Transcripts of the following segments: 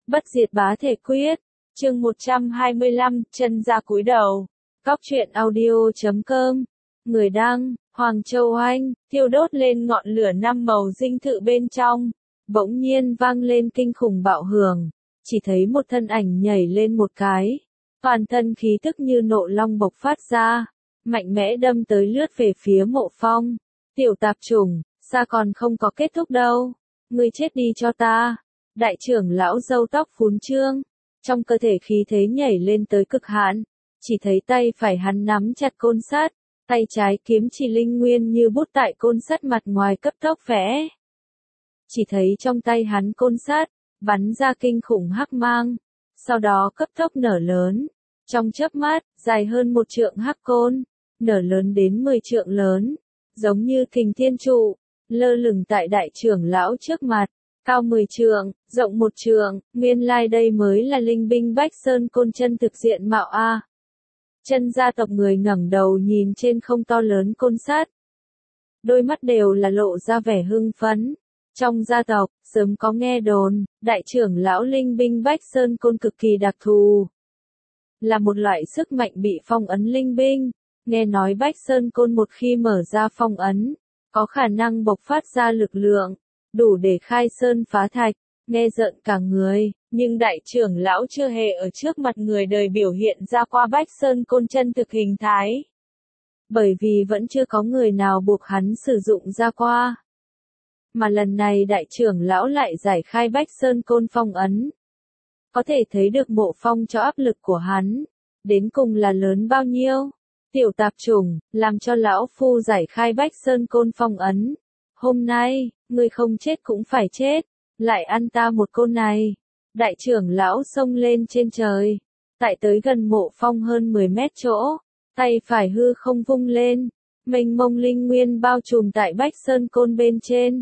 Bất diệt bá thể quyết, chương 125, chân ra cúi đầu. Cóc truyện audio.com. Người đăng, Hoàng Châu Anh, thiêu đốt lên ngọn lửa năm màu dinh thự bên trong. Bỗng nhiên vang lên kinh khủng bạo hưởng, chỉ thấy một thân ảnh nhảy lên một cái. Toàn thân khí tức như nộ long bộc phát ra, mạnh mẽ đâm tới lướt về phía Mộ Phong. Tiểu tạp chủng, xa còn không có kết thúc đâu. Ngươi chết đi cho ta. Đại trưởng lão râu tóc phún trương, trong cơ thể khí thế nhảy lên tới cực hạn, chỉ thấy tay phải hắn nắm chặt côn sắt, tay trái kiếm chỉ linh nguyên như bút tại côn sắt mặt ngoài cấp tốc vẽ. Chỉ thấy trong tay hắn côn sắt, bắn ra kinh khủng hắc mang, sau đó cấp tốc nở lớn. Trong chớp mắt, dài hơn 1 trượng hắc côn, nở lớn đến 10 trượng lớn, giống như kình thiên trụ, lơ lửng tại đại trưởng lão trước mặt. Cao 10 trượng, rộng 1 trượng, nguyên lai đây mới là linh binh Bách Sơn Côn chân thực diện mạo a. Chân gia tộc người ngẩng đầu nhìn trên không to lớn côn sắt. Đôi mắt đều là lộ ra vẻ hưng phấn. Trong gia tộc, sớm có nghe đồn, đại trưởng lão linh binh Bách Sơn Côn cực kỳ đặc thù. Là một loại sức mạnh bị phong ấn linh binh. Nghe nói Bách Sơn Côn một khi mở ra phong ấn, có khả năng bộc phát ra lực lượng, đủ để khai sơn phá thạch, nghe rợn cả người, nhưng đại trưởng lão chưa hề ở trước mặt người đời biểu hiện ra qua Bách Sơn Côn chân thực hình thái. Bởi vì vẫn chưa có người nào buộc hắn sử dụng ra qua. Mà lần này đại trưởng lão lại giải khai Bách Sơn Côn phong ấn. Có thể thấy được Mộ Phong cho áp lực của hắn, đến cùng là lớn bao nhiêu. Tiểu tạp chủng, làm cho lão phu giải khai Bách Sơn Côn phong ấn. Hôm nay, ngươi không chết cũng phải chết, lại ăn ta một côn này. Đại trưởng lão xông lên trên trời, tại tới gần Mộ Phong hơn 10 mét chỗ, tay phải hư không vung lên, mênh mông linh nguyên bao trùm tại Bách Sơn Côn bên trên.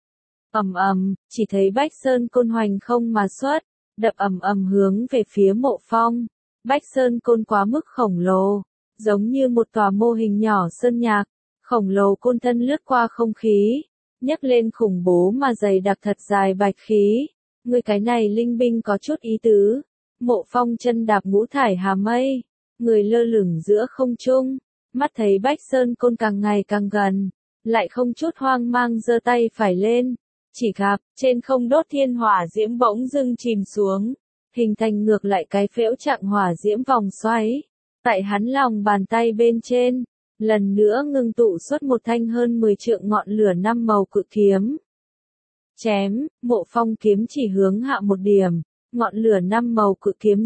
Ầm ầm, chỉ thấy Bách Sơn Côn hoành không mà xuất, đập ầm ầm hướng về phía Mộ Phong. Bách Sơn Côn quá mức khổng lồ, giống như một tòa mô hình nhỏ sơn nhạc, khổng lồ côn thân lướt qua không khí, nhấc lên khủng bố mà dày đặc thật dài bạch khí. Người cái này linh binh có chút ý tứ. Mộ Phong chân đạp ngũ thải hà mây, người lơ lửng giữa không trung, mắt thấy Bách Sơn Côn càng ngày càng gần, lại không chút hoang mang giơ tay phải lên, chỉ gặp trên không đốt thiên hỏa diễm bỗng dưng chìm xuống, hình thành ngược lại cái phễu trạng hỏa diễm vòng xoáy. Tại hắn lòng bàn tay bên trên, lần nữa ngưng tụ xuất một thanh hơn 10 trượng ngọn lửa 5 màu cự kiếm. Chém, Mộ Phong kiếm chỉ hướng hạ một điểm, ngọn lửa 5 màu cự kiếm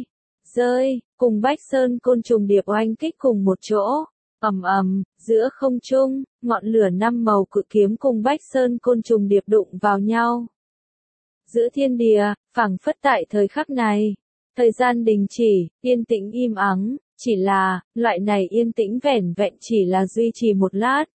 rơi, cùng Bách Sơn Côn trùng điệp oanh kích cùng một chỗ. Ầm ầm, giữa không trung, ngọn lửa 5 màu cự kiếm cùng Bách Sơn Côn trùng điệp đụng vào nhau. Giữa thiên địa, phảng phất tại thời khắc này, thời gian đình chỉ, yên tĩnh im ắng, chỉ là, loại này yên tĩnh vẻn vẹn chỉ là duy trì một lát.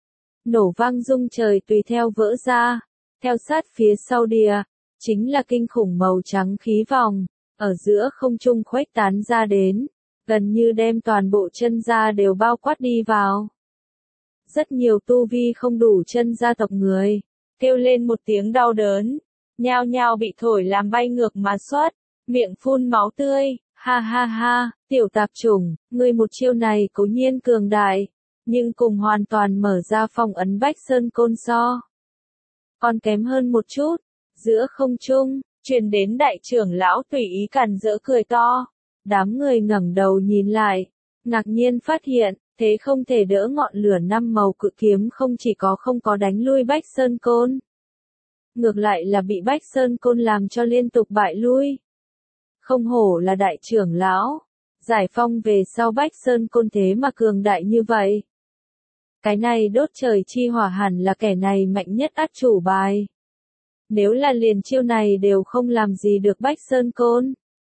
Nổ vang rung trời tùy theo vỡ ra, theo sát phía sau địa, chính là kinh khủng màu trắng khí vòng, ở giữa không trung khuếch tán ra đến, gần như đem toàn bộ chân gia đều bao quát đi vào. Rất nhiều tu vi không đủ chân gia tộc người, kêu lên một tiếng đau đớn, nhao nhao bị thổi làm bay ngược mà xuất, miệng phun máu tươi. Ha ha ha, tiểu tạp chủng, ngươi một chiêu này cố nhiên cường đại, nhưng cùng hoàn toàn mở ra phong ấn Bách Sơn Côn so. Còn kém hơn một chút, giữa không trung, truyền đến đại trưởng lão tùy ý càn rỡ cười to. Đám người ngẩng đầu nhìn lại, ngạc nhiên phát hiện, thế không thể đỡ ngọn lửa 5 màu cự kiếm không chỉ có không có đánh lui Bách Sơn Côn. Ngược lại là bị Bách Sơn Côn làm cho liên tục bại lui. Không hổ là đại trưởng lão, giải phong về sau Bách Sơn Côn thế mà cường đại như vậy. Cái này đốt trời chi hỏa hẳn là kẻ này mạnh nhất át chủ bài. Nếu là liền chiêu này đều không làm gì được Bách Sơn Côn.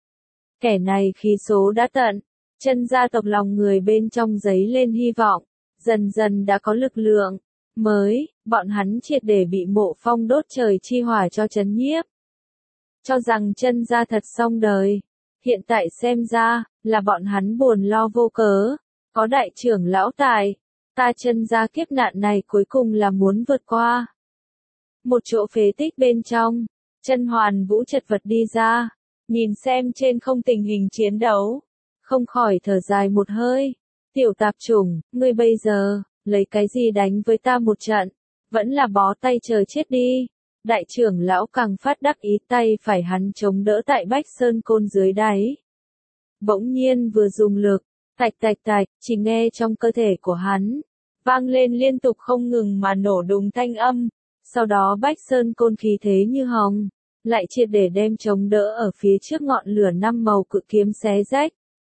Kẻ này khí số đã tận, chân gia tộc lòng người bên trong giấy lên hy vọng, dần dần đã có lực lượng, mới, bọn hắn triệt để bị Mộ Phong đốt trời chi hỏa cho chấn nhiếp. Cho rằng chân gia thật xong đời. Hiện tại xem ra, là bọn hắn buồn lo vô cớ. Có đại trưởng lão tài, ta chân gia kiếp nạn này cuối cùng là muốn vượt qua. Một chỗ phế tích bên trong, Chân Hoàn Vũ chật vật đi ra, nhìn xem trên không tình hình chiến đấu, không khỏi thở dài một hơi. Tiểu tạp chủng, ngươi bây giờ, lấy cái gì đánh với ta một trận, vẫn là bó tay chờ chết đi. Đại trưởng lão càng phát đắc ý, tay phải hắn chống đỡ tại Bách Sơn Côn dưới đáy. Bỗng nhiên vừa dùng lực, tạch tạch tạch, chỉ nghe trong cơ thể của hắn, vang lên liên tục không ngừng mà nổ đùng thanh âm. Sau đó Bách Sơn Côn khí thế như hồng, lại triệt để đem chống đỡ ở phía trước ngọn lửa 5 màu cự kiếm xé rách.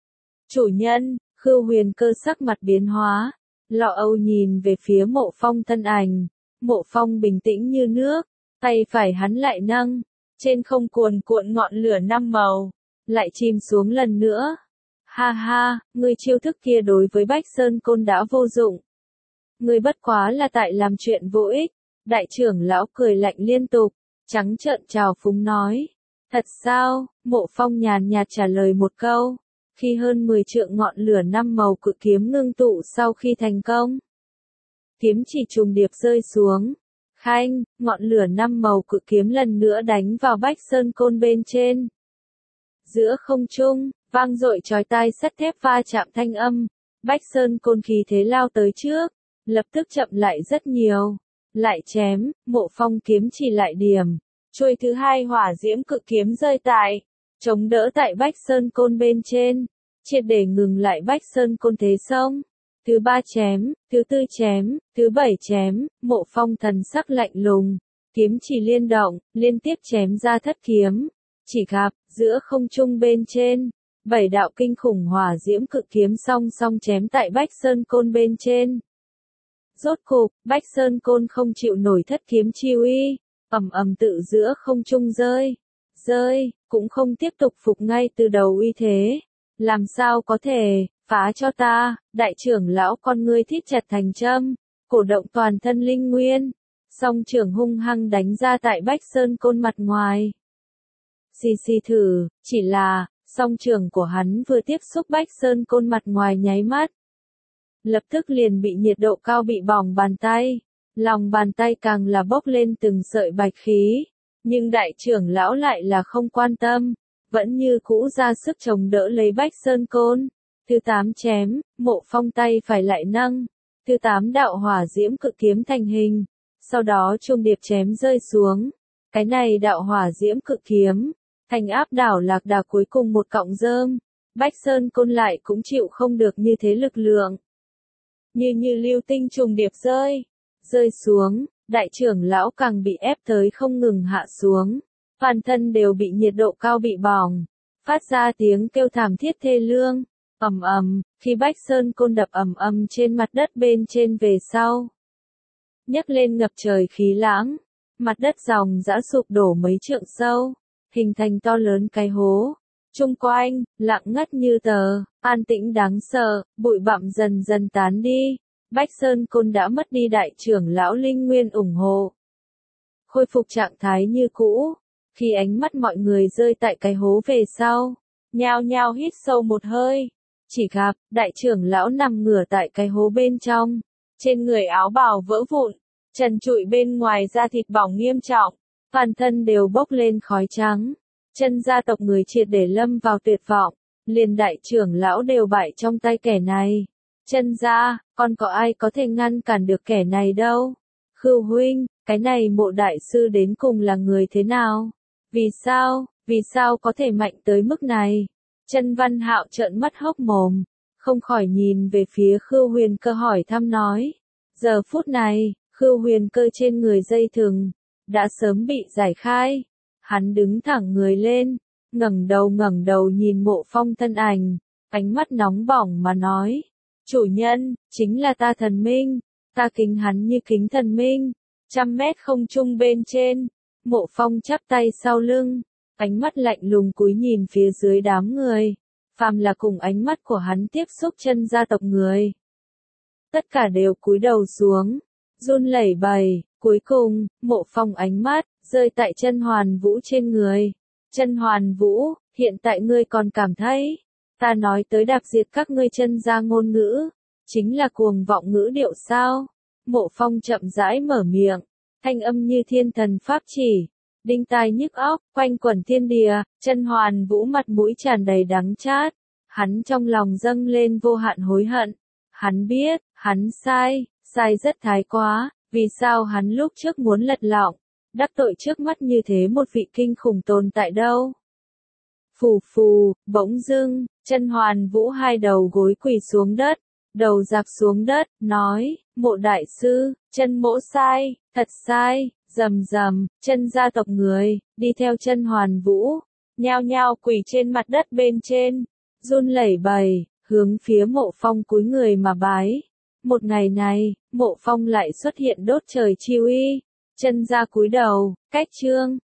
Chủ nhân, Khưu Huyền Cơ sắc mặt biến hóa, lo âu nhìn về phía Mộ Phong thân ảnh. Mộ Phong bình tĩnh như nước, tay phải hắn lại nâng, trên không cuồn cuộn ngọn lửa 5 màu, lại chìm xuống lần nữa. Ha ha, ngươi chiêu thức kia đối với Bách Sơn Côn đã vô dụng. Ngươi bất quá là tại làm chuyện vô ích. Đại trưởng lão cười lạnh liên tục, trắng trợn trào phúng nói. Thật sao? Mộ Phong nhàn nhạt trả lời một câu. Khi hơn 10 trượng ngọn lửa 5 màu cự kiếm ngưng tụ sau khi thành công, kiếm chỉ trùng điệp rơi xuống. Khanh, ngọn lửa 5 màu cự kiếm lần nữa đánh vào Bách Sơn Côn bên trên. Giữa không trung, vang dội chói tai sắt thép va chạm thanh âm. Bách Sơn Côn khí thế lao tới trước, lập tức chậm lại rất nhiều. Lại chém, Mộ Phong kiếm chỉ lại điểm. Chuôi thứ hai hỏa diễm cự kiếm rơi tại, chống đỡ tại Bách Sơn Côn bên trên, triệt để ngừng lại Bách Sơn Côn thế xông. Thứ 3 chém, thứ 4 chém, thứ 7 chém, Mộ Phong thần sắc lạnh lùng, kiếm chỉ liên động, liên tiếp chém ra thất kiếm. Chỉ gặp, giữa không trung bên trên, 7 đạo kinh khủng hỏa diễm cự kiếm song song chém tại Bách Sơn Côn bên trên. Rốt cục, Bách Sơn Côn không chịu nổi thất kiếm chi uy, ầm ầm tự giữa không trung rơi, cũng không tiếp tục phục ngay từ đầu uy thế. Làm sao có thể, phá cho ta, đại trưởng lão con ngươi thít chặt thành châm, cổ động toàn thân linh nguyên, song trưởng hung hăng đánh ra tại Bách Sơn Côn mặt ngoài. Xì xì thử, chỉ là, song trưởng của hắn vừa tiếp xúc Bách Sơn Côn mặt ngoài nháy mắt, lập tức liền bị nhiệt độ cao bị bỏng bàn tay, lòng bàn tay càng là bốc lên từng sợi bạch khí, nhưng đại trưởng lão lại là không quan tâm, vẫn như cũ ra sức chống đỡ lấy Bách Sơn Côn. Thứ 8 chém, Mộ Phong tay phải lại nâng, thứ 8 đạo hỏa diễm cự kiếm thành hình, sau đó trung điệp chém rơi xuống. Cái này đạo hỏa diễm cự kiếm, thành áp đảo lạc đà cuối cùng một cọng rơm, Bách Sơn Côn lại cũng chịu không được như thế lực lượng. Như lưu tinh trùng điệp rơi xuống, đại trưởng lão càng bị ép tới không ngừng hạ xuống, toàn thân đều bị nhiệt độ cao bị bỏng, phát ra tiếng kêu thảm thiết thê lương, ầm ầm, khi Bách Sơn Côn đập ầm ầm trên mặt đất bên trên về sau, nhấc lên ngập trời khí lãng, mặt đất dòng dã sụp đổ mấy trượng sâu, hình thành to lớn cái hố. Chung quanh, lặng ngắt như tờ, an tĩnh đáng sợ, bụi bặm dần dần tán đi. Bách Sơn Côn đã mất đi đại trưởng lão linh nguyên ủng hộ, khôi phục trạng thái như cũ. Khi ánh mắt mọi người rơi tại cái hố về sau, nhao nhao hít sâu một hơi, chỉ gặp đại trưởng lão nằm ngửa tại cái hố bên trong, trên người áo bào vỡ vụn, trần trụi bên ngoài da thịt bỏng nghiêm trọng, toàn thân đều bốc lên khói trắng. Chân gia tộc người triệt để lâm vào tuyệt vọng, liền đại trưởng lão đều bại trong tay kẻ này. Chân gia, còn có ai có thể ngăn cản được kẻ này đâu? Khưu huynh, cái này Mộ đại sư đến cùng là người thế nào? Vì sao có thể mạnh tới mức này? Chân Văn Hạo trợn mắt hốc mồm, không khỏi nhìn về phía Khưu Huyền Cơ hỏi thăm nói. Giờ phút này, Khưu Huyền Cơ trên người dây thừng đã sớm bị giải khai. Hắn đứng thẳng người lên, ngẩng đầu nhìn Mộ Phong thân ảnh, ánh mắt nóng bỏng mà nói. Chủ nhân, chính là ta thần minh, ta kính hắn như kính thần minh. 100 mét không trung bên trên, Mộ Phong chắp tay sau lưng, ánh mắt lạnh lùng cúi nhìn phía dưới đám người. Phàm là cùng ánh mắt của hắn tiếp xúc chân gia tộc người, tất cả đều cúi đầu xuống, run lẩy bẩy. Cuối cùng, Mộ Phong ánh mắt rơi tại Chân Hoàn Vũ trên người. Chân Hoàn Vũ, hiện tại ngươi còn cảm thấy ta nói tới đạp diệt các ngươi chân gia ngôn ngữ chính là cuồng vọng ngữ điệu sao? Mộ Phong chậm rãi mở miệng, thanh âm như thiên thần pháp chỉ. đinh tai nhức óc, quanh quẩn thiên địa, Chân Hoàn Vũ mặt mũi tràn đầy đắng chát. Hắn trong lòng dâng lên vô hạn hối hận. Hắn biết, hắn sai rất thái quá, vì sao hắn lúc trước muốn lật lọng, đắc tội trước mắt như thế một vị kinh khủng tồn tại đâu. Phù phù, bỗng dưng, Chân Hoàn Vũ hai đầu gối quỳ xuống đất, đầu dạp xuống đất, nói, Mộ đại sư, chân mỗ sai, thật sai, rầm rầm, Chân gia tộc người, đi theo Chân Hoàn Vũ, nhao nhao quỳ trên mặt đất bên trên, run lẩy bẩy, hướng phía Mộ Phong cúi người mà bái. Một ngày này, Mộ Phong lại xuất hiện đốt trời chi uy, Chân gia cúi đầu, cách chương